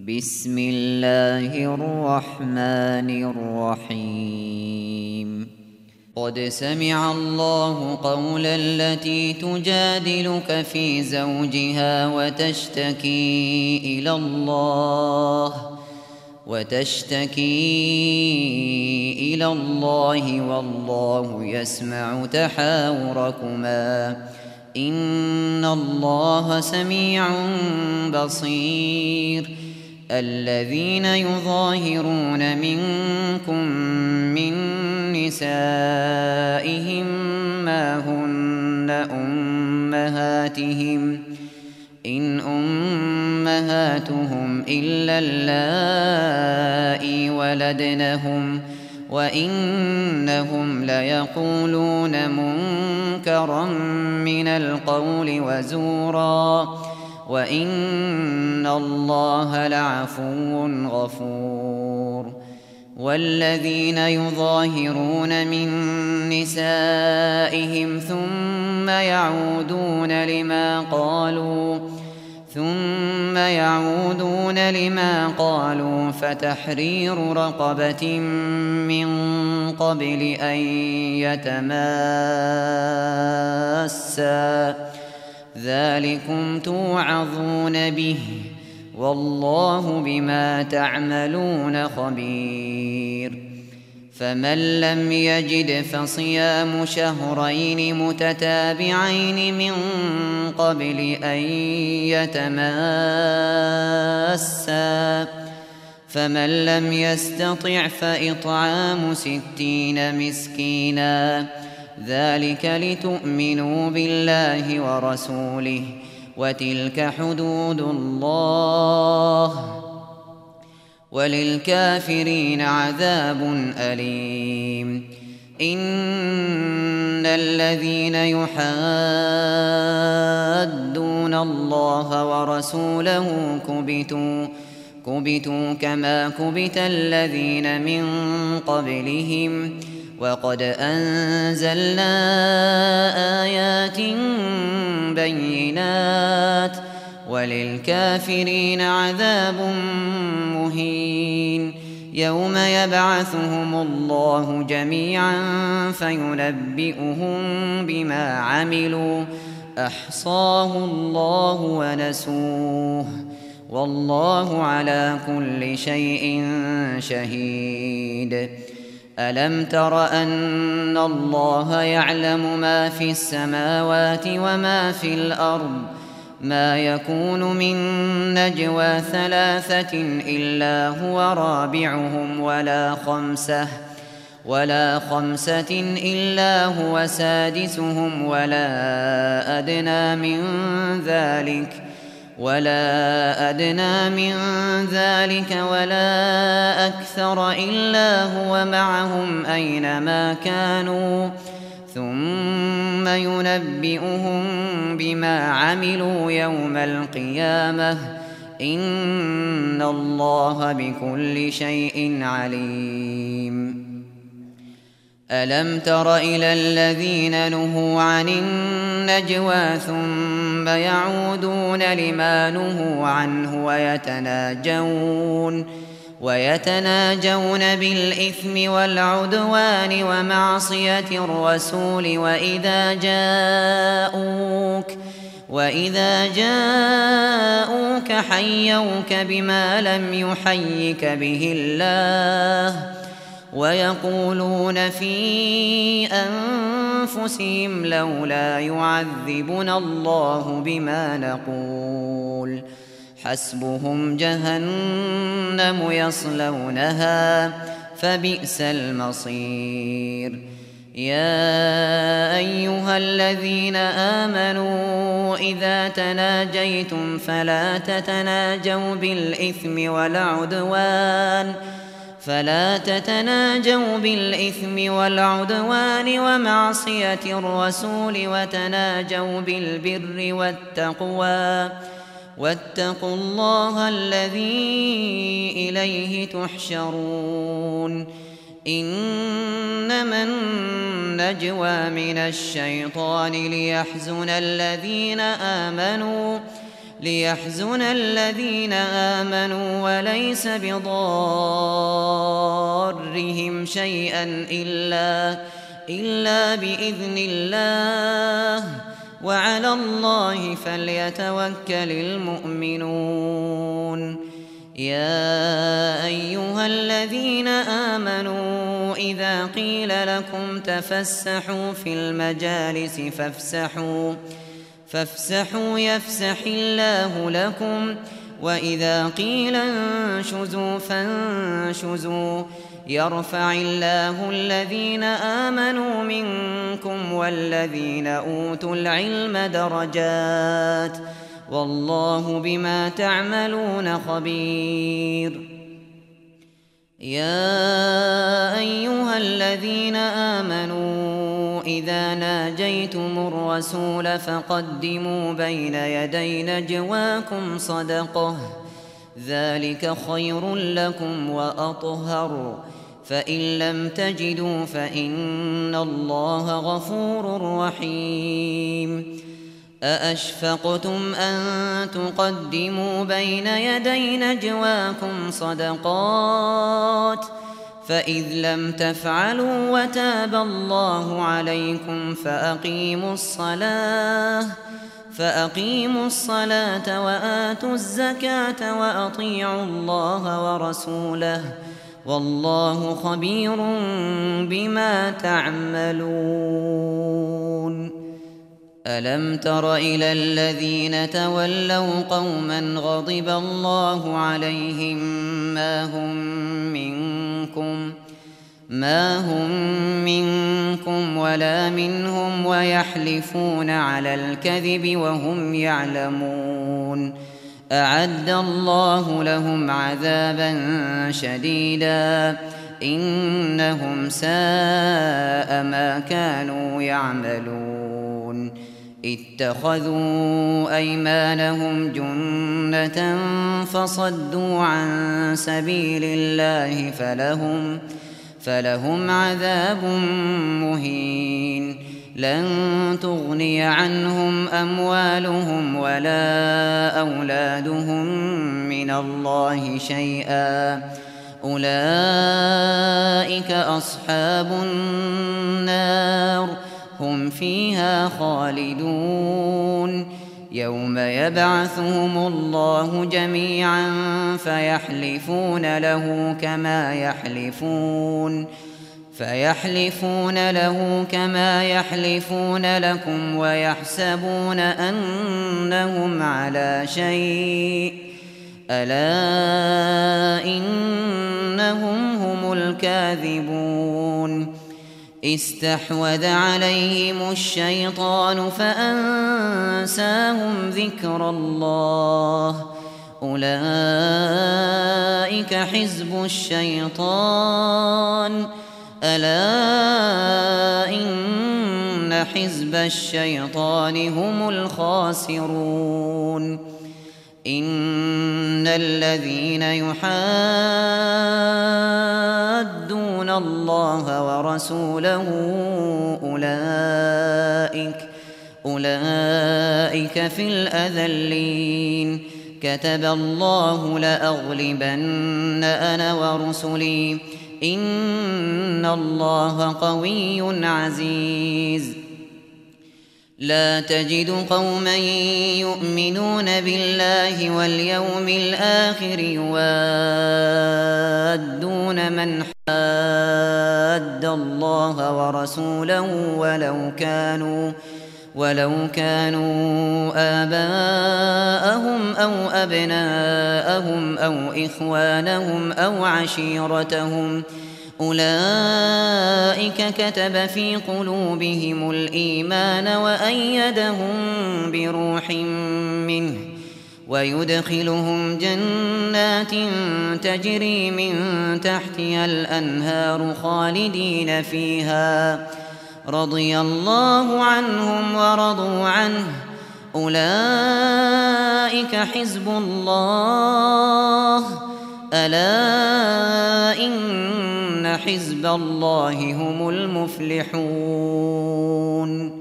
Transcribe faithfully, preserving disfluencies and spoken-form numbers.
بسم الله الرحمن الرحيم قد سمع الله قول التي تجادلك في زوجها وتشتكي إلى الله وتشتكي إلى الله والله يسمع تحاوركما إن الله سميع بصير الذين يظاهرون منكم من نسائهم ما هن أمهاتهم إن أمهاتهم إلا اللائي ولدنهم وإنهم ليقولون منكرا من القول وزورا وإن الله لعفو غفور والذين يظاهرون من نسائهم ثم يعودون لما قالوا ثم يعودون لما قالوا فتحرير رقبة من قبل أن يتماسا ذلكم توعظون به والله بما تعملون خبير فمن لم يجد فصيام شهرين متتابعين من قبل أن يتماسا فمن لم يستطع فإطعام ستين مسكينا ذلك لتؤمنوا بالله ورسوله وتلك حدود الله وللكافرين عذاب أليم إن الذين يحادون الله ورسوله كبتوا كبتوا كما كبت الذين من قبلهم وقد أنزلنا آيات بينات وللكافرين عذاب مهين يوم يبعثهم الله جميعا فينبئهم بما عملوا أحصاه الله ونسوه والله على كل شيء شهيد ألم تر أن الله يعلم ما في السماوات وما في الأرض ما يكون من نجوى ثلاثة إلا هو رابعهم ولا خمسة ولا خمسة إلا هو سادسهم ولا أدنى من ذلك ولا أدنى من ذلك ولا أكثر إلا هو معهم أينما كانوا ثم ينبئهم بما عملوا يوم القيامة إن الله بكل شيء عليم ألم تر إلى الذين نهوا عن النجوى ثم يعودون لما نهوا عنه ويتناجون ويتناجون بالإثم والعدوان ومعصية الرسول وإذا جاءوك وإذا جاءوك حيوك بما لم يحيك به الله ويقولون في أنفسهم لولا يعذبنا الله بما نقول حسبهم جهنم يصلونها فبئس المصير يا أيها الذين آمنوا إذا تناجيتم فلا تتناجوا بالإثم والعدوان فلا تتناجوا بالإثم والعدوان ومعصية الرسول وتناجوا بالبر والتقوى واتقوا الله الذي إليه تحشرون إنما النجوى من الشيطان ليحزن الذين آمنوا ليحزن الذين آمنوا وليس بضارهم شيئا إلا, إلا بإذن الله وعلى الله فليتوكل المؤمنون. يا أيها الذين آمنوا إذا قيل لكم تفسحوا في المجالس فافسحوا فافسحوا يفسح الله لكم وإذا قيل انشزوا فانشزوا يرفع الله الذين آمنوا منكم والذين أوتوا العلم درجات والله بما تعملون خبير. يا أيها الذين آمنوا إذا ناجيتم الرسول فقدموا بين يدي نجواكم صدقة ذلك خير لكم وأطهر فإن لم تجدوا فإن الله غفور رحيم. أأشفقتم أن تقدموا بين يدي نجواكم صدقات فإذ لم تفعلوا وتاب الله عليكم فأقيموا الصلاة فأقيموا الصلاة وآتوا الزكاة وأطيعوا الله ورسوله والله خبير بما تعملون. ألم تر إلى الذين تولوا قوما غضب الله عليهم ما هم منكم ما هم منكم ولا منهم ويحلفون على الكذب وهم يعلمون أعد الله لهم عذابا شديدا إنهم ساء ما كانوا يعملون. اتخذوا أيمانهم جنة فصدوا عن سبيل الله فلهم, فلهم عذاب مهين. لن تغني عنهم أموالهم ولا أولادهم من الله شيئا أولئك أصحاب النار هم فيها خالدون. يوم يبعثهم الله جميعا فيحلفون له كما يحلفون فيحلفون له كما يحلفون لكم ويحسبون أنهم على شيء ألا إنهم هم الكاذبون. استحوذ عليهم الشيطان فأنساهم ذكر الله أولئك حزب الشيطان ألا إن حزب الشيطان هم الخاسرون. إن الذين يحادون الله ورسوله أولئك, أولئك في الأذلين. كتب الله لأغلبن أنا ورسلي إن الله قوي عزيز. لا تجد قوما يؤمنون بالله واليوم الآخر يوادون من حاد الله ورسوله ولو كانوا ولو كانوا آباءهم أو أبناءهم أو إخوانهم أو عشيرتهم أولئك كتب في قلوبهم الإيمان وأيدهم بروح منه ويدخلهم جنات تجري من تحتها الأنهار خالدين فيها رضي الله عنهم ورضوا عنه أولئك حزب الله ألا إن حزب الله هم المفلحون.